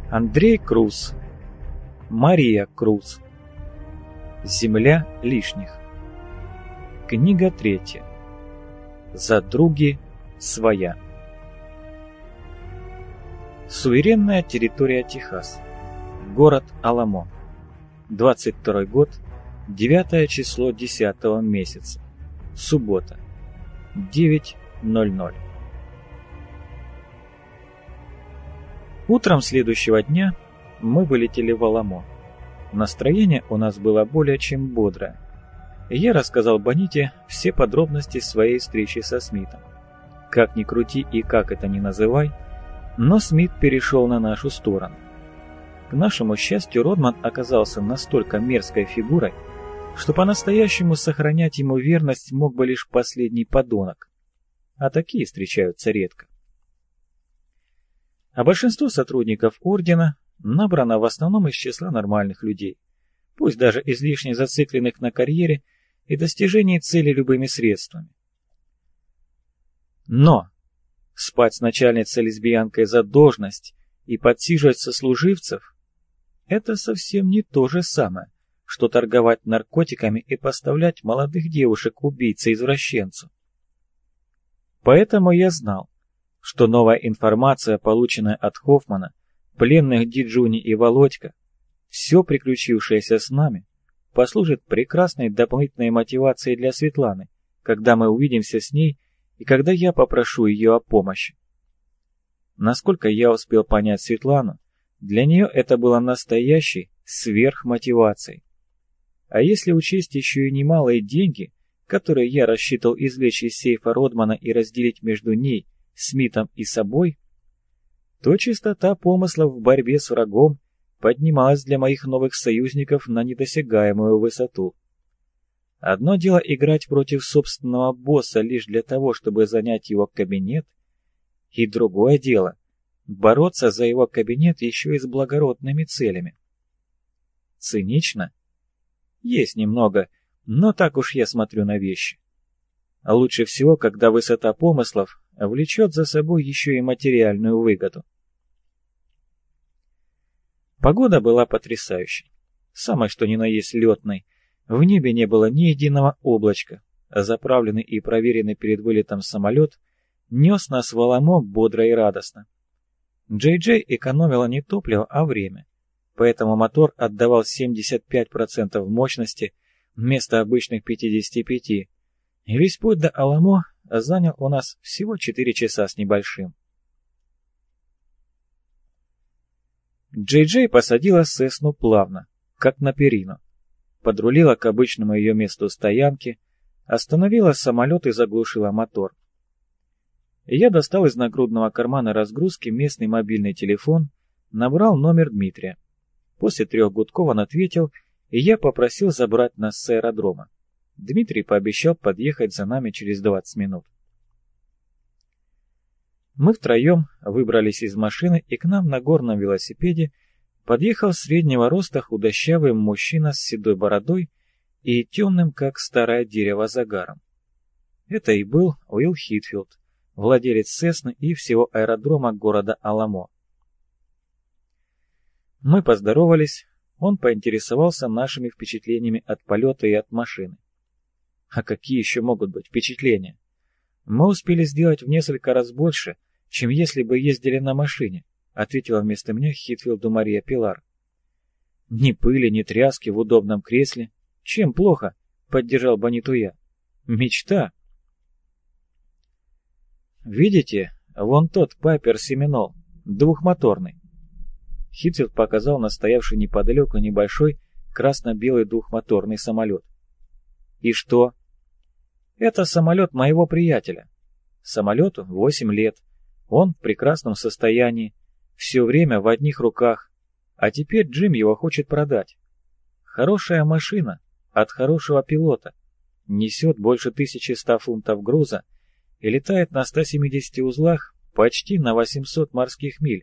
Андрей Круз. Мария Круз. Земля лишних. Книга 3. Задруги своя. Суверенная территория Техас. Город Аламо. 22 год, 9 число 10 месяца. Суббота. 9:00. Утром следующего дня мы вылетели в Аламо. Настроение у нас было более чем бодрое. Я рассказал Боните все подробности своей встречи со Смитом. Как ни крути и как это ни называй, но Смит перешел на нашу сторону. К нашему счастью, Родман оказался настолько мерзкой фигурой, что по-настоящему сохранять ему верность мог бы лишь последний подонок. А такие встречаются редко. А большинство сотрудников Ордена набрано в основном из числа нормальных людей, пусть даже излишне зацикленных на карьере и достижении цели любыми средствами. Но спать с начальницей-лесбиянкой за должность и подсиживать сослуживцев – это совсем не то же самое, что торговать наркотиками и поставлять молодых девушек убийце-извращенцу. Поэтому я знал, что новая информация, полученная от Хоффмана, пленных Диджуни и Володька, все приключившееся с нами, послужит прекрасной дополнительной мотивацией для Светланы, когда мы увидимся с ней и когда я попрошу ее о помощи. Насколько я успел понять Светлану, для нее это было настоящей сверхмотивацией. А если учесть еще и немалые деньги, которые я рассчитывал извлечь из сейфа Родмана и разделить между ней, Смитом и собой, то частота помыслов в борьбе с врагом поднималась для моих новых союзников на недосягаемую высоту. Одно дело играть против собственного босса лишь для того, чтобы занять его кабинет, и другое дело — бороться за его кабинет еще и с благородными целями. Цинично? Есть немного, но так уж я смотрю на вещи. А лучше всего, когда высота помыслов влечет за собой еще и материальную выгоду. Погода была потрясающей, самой что ни на есть летной. В небе не было ни единого облачка, а заправленный и проверенный перед вылетом самолет нес нас в Аламо бодро и радостно. Джей-Джей экономила не топливо, а время, поэтому мотор отдавал 75% мощности вместо обычных 55%, и весь путь до Аламо занял у нас всего 4 часа с небольшим. Джей-Джей посадила Сесну плавно, как на перину, подрулила к обычному ее месту стоянки, остановила самолет и заглушила мотор. Я достал из нагрудного кармана разгрузки местный мобильный телефон, набрал номер Дмитрия. После 3 гудков он ответил, и я попросил забрать нас с аэродрома. Дмитрий пообещал подъехать за нами через 20 минут. Мы втроем выбрались из машины, и к нам на горном велосипеде подъехал среднего роста худощавый мужчина с седой бородой и темным, как старое дерево, загаром. Это и был Уилл Хитфилд, владелец Сесны и всего аэродрома города Аламо. Мы поздоровались, он поинтересовался нашими впечатлениями от полета и от машины. А какие еще могут быть впечатления? Мы успели сделать в несколько раз больше, чем если бы ездили на машине, ответила вместо меня Хитфилду Мария Пилар. Ни пыли, ни тряски в удобном кресле. Чем плохо? Поддержал Бониту я. Мечта. Видите, вон тот Пайпер Семинол, двухмоторный. Хитфилд показал на стоявший неподалеку небольшой красно-белый двухмоторный самолет. И что? Это самолет моего приятеля. Самолету 8 лет. Он в прекрасном состоянии. Все время в одних руках. А теперь Джим его хочет продать. Хорошая машина от хорошего пилота. Несет больше 1100 фунтов груза и летает на 170 узлах почти на 800 морских миль.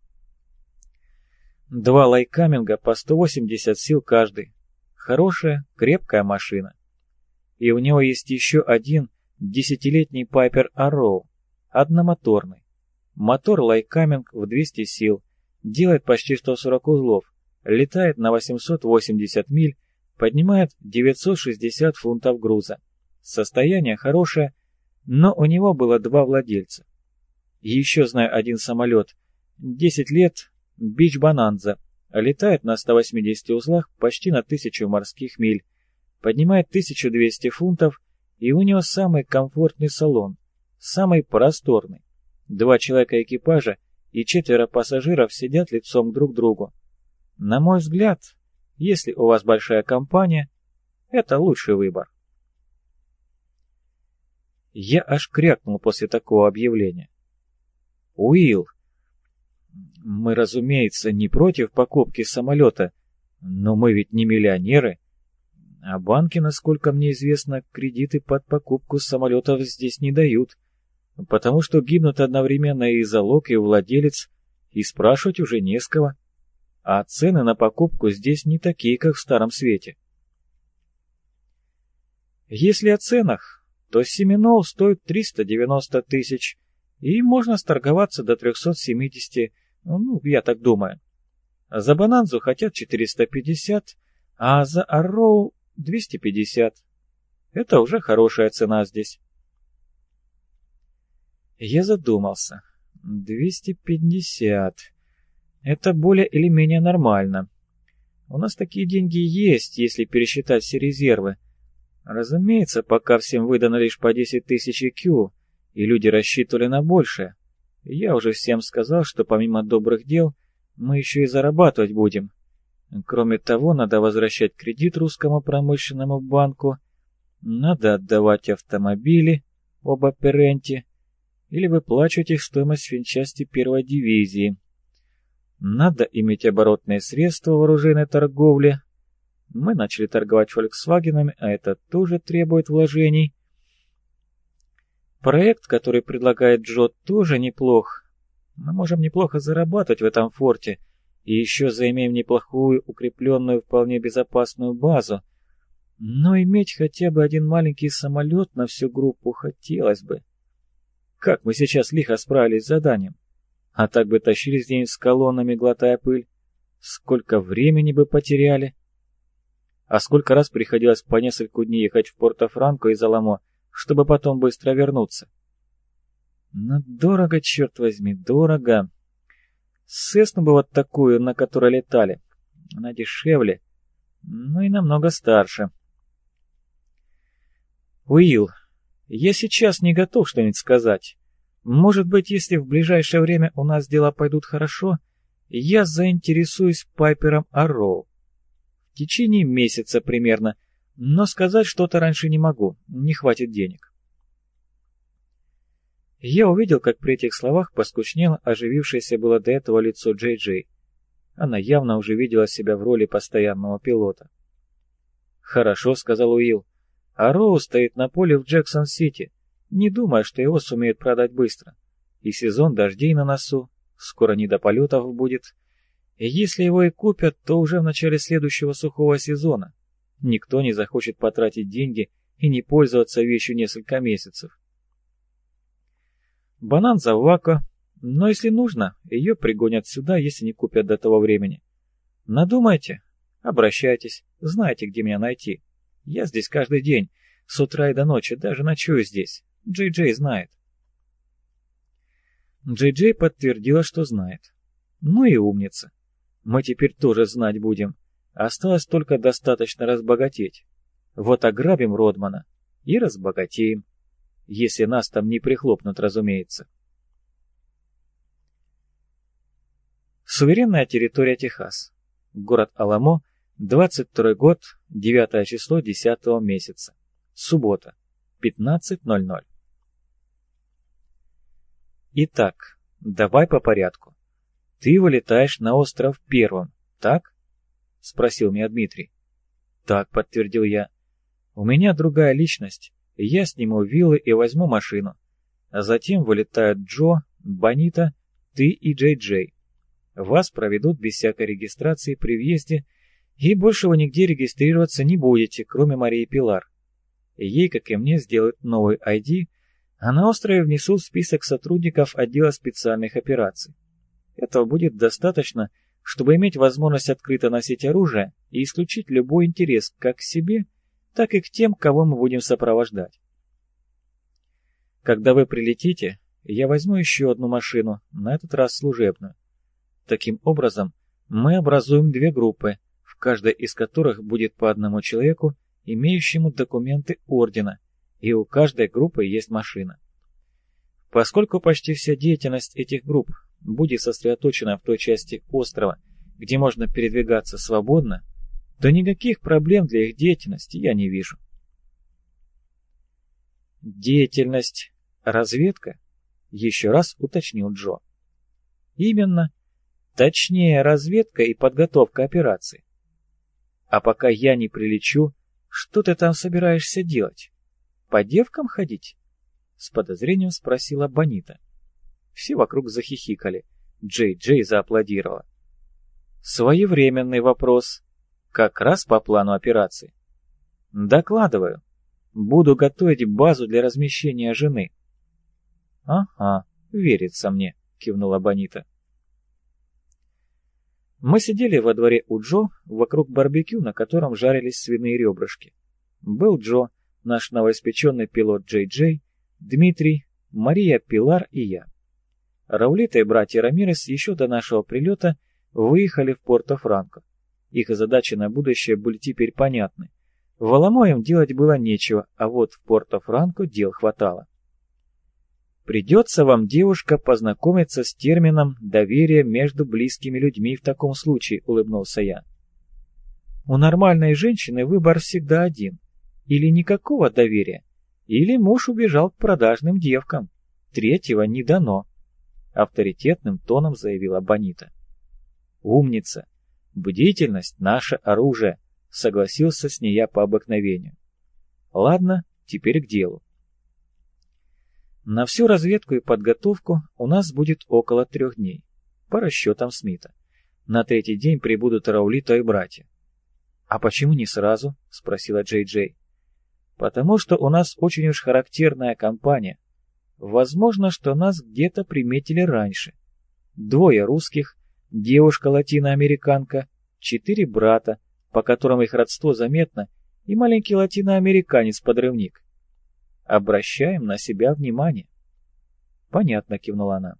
2 лайкаминга по 180 сил каждый. Хорошая, крепкая машина. И у него есть еще один 10-летний Пайпер Arrow, одномоторный. Мотор лайкаминг в 200 сил, делает почти 140 узлов, летает на 880 миль, поднимает 960 фунтов груза. Состояние хорошее, но у него было 2 владельца. Еще знаю один самолет, 10 лет, Beach Bonanza, летает на 180 узлах почти на 1000 морских миль, поднимает 1200 фунтов, и у него самый комфортный салон, самый просторный. 2 человека экипажа и 4 пассажиров сидят лицом друг к другу. На мой взгляд, если у вас большая компания, это лучший выбор. Я аж крякнул после такого объявления. Уилл, мы, разумеется, не против покупки самолета, но мы ведь не миллионеры, а банки, насколько мне известно, кредиты под покупку самолетов здесь не дают, потому что гибнут одновременно и залог, и владелец, и спрашивать уже не с кого, а цены на покупку здесь не такие, как в Старом Свете. Если о ценах, то Семинол стоит 390 тысяч, и можно сторговаться до 370, я так думаю. За Bonanza хотят 450, а за Arrow 250. Это уже хорошая цена здесь. Я задумался. 250. Это более или менее нормально. У нас такие деньги есть, если пересчитать все резервы. Разумеется, пока всем выдано лишь по 10 тысяч IQ, и люди рассчитывали на большее. Я уже всем сказал, что помимо добрых дел, мы еще и зарабатывать будем. Кроме того, надо возвращать кредит русскому промышленному банку, надо отдавать автомобили, оба Перенти, или выплачивать их стоимость финчасти 1-й дивизии. Надо иметь оборотные средства в оружейной торговле. Мы начали торговать «Фольксвагенами», а это тоже требует вложений. Проект, который предлагает Джо, тоже неплох. Мы можем неплохо зарабатывать в этом форте, и еще заимеем неплохую, укрепленную, вполне безопасную базу. Но иметь хотя бы один маленький самолет на всю группу хотелось бы. Как мы сейчас лихо справились с заданием. А так бы тащились день с колоннами, глотая пыль. Сколько времени бы потеряли. А сколько раз приходилось по несколько дней ехать в Порто-Франко из Аламо, чтобы потом быстро вернуться. Но дорого, черт возьми, дорого. Сесну бы вот такую, на которой летали. Она дешевле, но и намного старше. Уилл, я сейчас не готов что-нибудь сказать. Может быть, если в ближайшее время у нас дела пойдут хорошо, я заинтересуюсь Пайпером Arrow. В течение месяца примерно, но сказать что-то раньше не могу, не хватит денег. Я увидел, как при этих словах поскучнело оживившееся было до этого лицо Джей-Джей. Она явно уже видела себя в роли постоянного пилота. «Хорошо», — сказал Уилл. «Arrow стоит на поле в Джексон-Сити. Не думаю, что его сумеют продать быстро. И сезон дождей на носу, скоро не до полетов будет. И если его и купят, то уже в начале следующего сухого сезона. Никто не захочет потратить деньги и не пользоваться вещью несколько месяцев. Bonanza в Вако, но если нужно, ее пригонят сюда, если не купят до того времени. Надумайте, обращайтесь, знаете, где меня найти. Я здесь каждый день, с утра и до ночи, даже ночую здесь. Джей-Джей знает». Джей-Джей подтвердила, что знает. Ну и умница. Мы теперь тоже знать будем. Осталось только достаточно разбогатеть. Вот ограбим Родмана и разбогатеем. Если нас там не прихлопнут, разумеется. Суверенная территория Техас. Город Аламо, 22 год, 9 число 10 месяца. Суббота, 15:00. Итак, давай по порядку. Ты вылетаешь на остров первым, так? Спросил меня Дмитрий. Так, подтвердил я. У меня другая личность. Я сниму виллы и возьму машину. А затем вылетают Джо, Бонита, ты и Джей-Джей. Вас проведут без всякой регистрации при въезде, и больше вы нигде регистрироваться не будете, кроме Марии Пилар. Ей, как и мне, сделают новый ID, а на острове внесут в список сотрудников отдела специальных операций. Этого будет достаточно, чтобы иметь возможность открыто носить оружие и исключить любой интерес как к себе, так и к тем, кого мы будем сопровождать. Когда вы прилетите, я возьму еще одну машину, на этот раз служебную. Таким образом, мы образуем две группы, в каждой из которых будет по одному человеку, имеющему документы ордена, и у каждой группы есть машина. Поскольку почти вся деятельность этих групп будет сосредоточена в той части острова, где можно передвигаться свободно, то никаких проблем для их деятельности я не вижу. Деятельность разведка? Еще раз уточнил Джо. Именно. Точнее, разведка и подготовка операции. А пока я не прилечу, что ты там собираешься делать? По девкам ходить? С подозрением спросила Бонита. Все вокруг захихикали. Джей-Джей зааплодировала. Своевременный вопрос. Как раз по плану операции. Докладываю. Буду готовить базу для размещения жены. Ага, верится мне, кивнула Бонита. Мы сидели во дворе у Джо вокруг барбекю, на котором жарились свиные ребрышки. Был Джо, наш новоиспеченный пилот Джей-Джей, Дмитрий, Мария Пилар и я. Раулита и братья Рамирес еще до нашего прилета выехали в Порто-Франко. Их задачи на будущее были теперь понятны. В Аламо им делать было нечего, а вот в Порто-Франко дел хватало. Придется вам, девушка, познакомиться с термином «доверие между близкими людьми» в таком случае, улыбнулся я. У нормальной женщины выбор всегда один. Или никакого доверия, или муж убежал к продажным девкам. Третьего не дано, авторитетным тоном заявила Бонита. Умница. Бдительность — наше оружие, согласился с ней я по обыкновению. Ладно, теперь к делу. На всю разведку и подготовку у нас будет около 3 дней, по расчетам Смита. На 3-й день прибудут Раулито и братья. «А почему не сразу?» — спросила Джей-Джей. «Потому что у нас очень уж характерная компания. Возможно, что нас где-то приметили раньше. 2 русских, девушка латиноамериканка, 4 брата, по которым их родство заметно, и маленький латиноамериканец-подрывник. Обращаем на себя внимание». «Понятно», — кивнула она.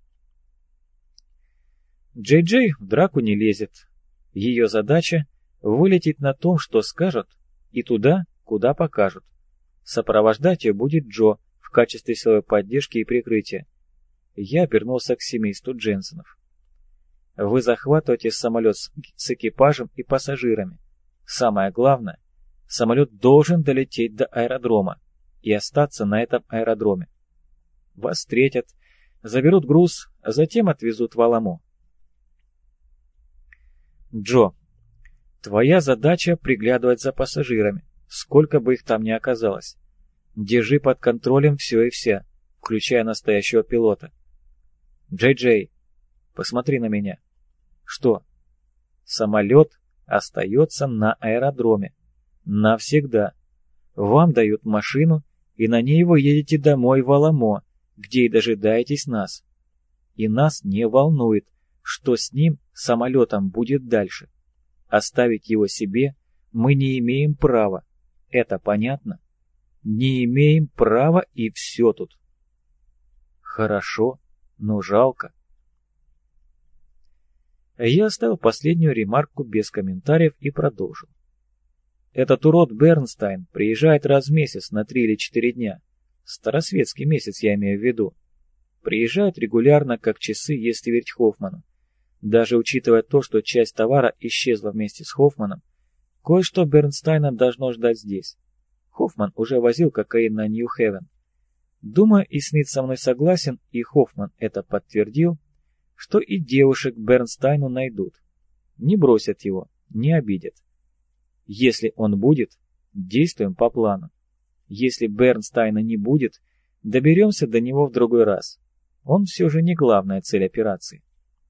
Джей-Джей в драку не лезет. Ее задача — вылететь на том, что скажут, и туда, куда покажут. Сопровождать ее будет Джо в качестве силовой поддержки и прикрытия. Я обернулся к семейству Дженсенов. Вы захватываете самолет с экипажем и пассажирами. Самое главное, самолет должен долететь до аэродрома и остаться на этом аэродроме. Вас встретят, заберут груз, а затем отвезут в Аламо. Джо, твоя задача приглядывать за пассажирами, сколько бы их там ни оказалось. Держи под контролем все и вся, включая настоящего пилота. Джей-Джей, посмотри на меня. Что? Самолет остается на аэродроме. Навсегда. Вам дают машину, и на ней вы едете домой в Аламо, где и дожидаетесь нас. И нас не волнует, что с ним, самолетом, будет дальше. Оставить его себе мы не имеем права. Это понятно? Не имеем права, и все тут. Хорошо, но жалко. Я оставил последнюю ремарку без комментариев и продолжил. Этот урод Бернстайн приезжает раз в месяц на 3 или 4 дня. Старосветский месяц я имею в виду. Приезжает регулярно, как часы, если верить Хоффману. Даже учитывая то, что часть товара исчезла вместе с Хоффманом, кое-что Бернстайна должно ждать здесь. Хоффман уже возил кокаин на Нью-Хевен. Думаю, и Смит со мной согласен, и Хоффман это подтвердил, что и девушек Бернстайну найдут. Не бросят его, не обидят. Если он будет, действуем по плану. Если Бернстайна не будет, доберемся до него в другой раз. Он все же не главная цель операции.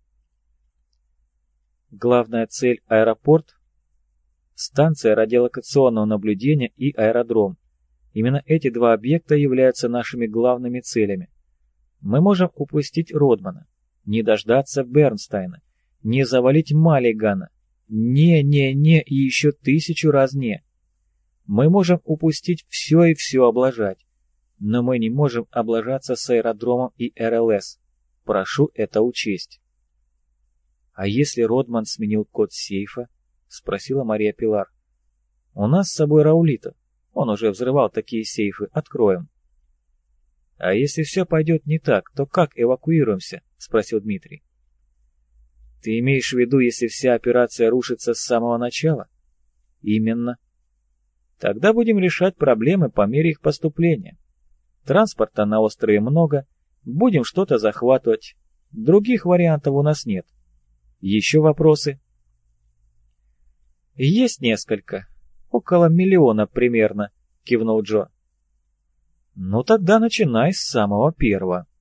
Главная цель – аэропорт, станция радиолокационного наблюдения и аэродром. Именно эти 2 объекта являются нашими главными целями. Мы можем упустить Родмана. Не дождаться Бернстайна, не завалить Маллигана. Не и еще 1000 раз не. Мы можем упустить все и все облажать, но мы не можем облажаться с аэродромом и РЛС. Прошу это учесть. «А если Родман сменил код сейфа?» — спросила Мария Пилар. «У нас с собой Раулита. Он уже взрывал такие сейфы. Откроем». «А если все пойдет не так, то как эвакуируемся?» — спросил Дмитрий. «Ты имеешь в виду, если вся операция рушится с самого начала?» «Именно. Тогда будем решать проблемы по мере их поступления. Транспорта на острове много, будем что-то захватывать. Других вариантов у нас нет. Еще вопросы?» «Есть несколько. Около 1 миллиона примерно», — кивнул Джо. «Ну тогда начинай с самого первого».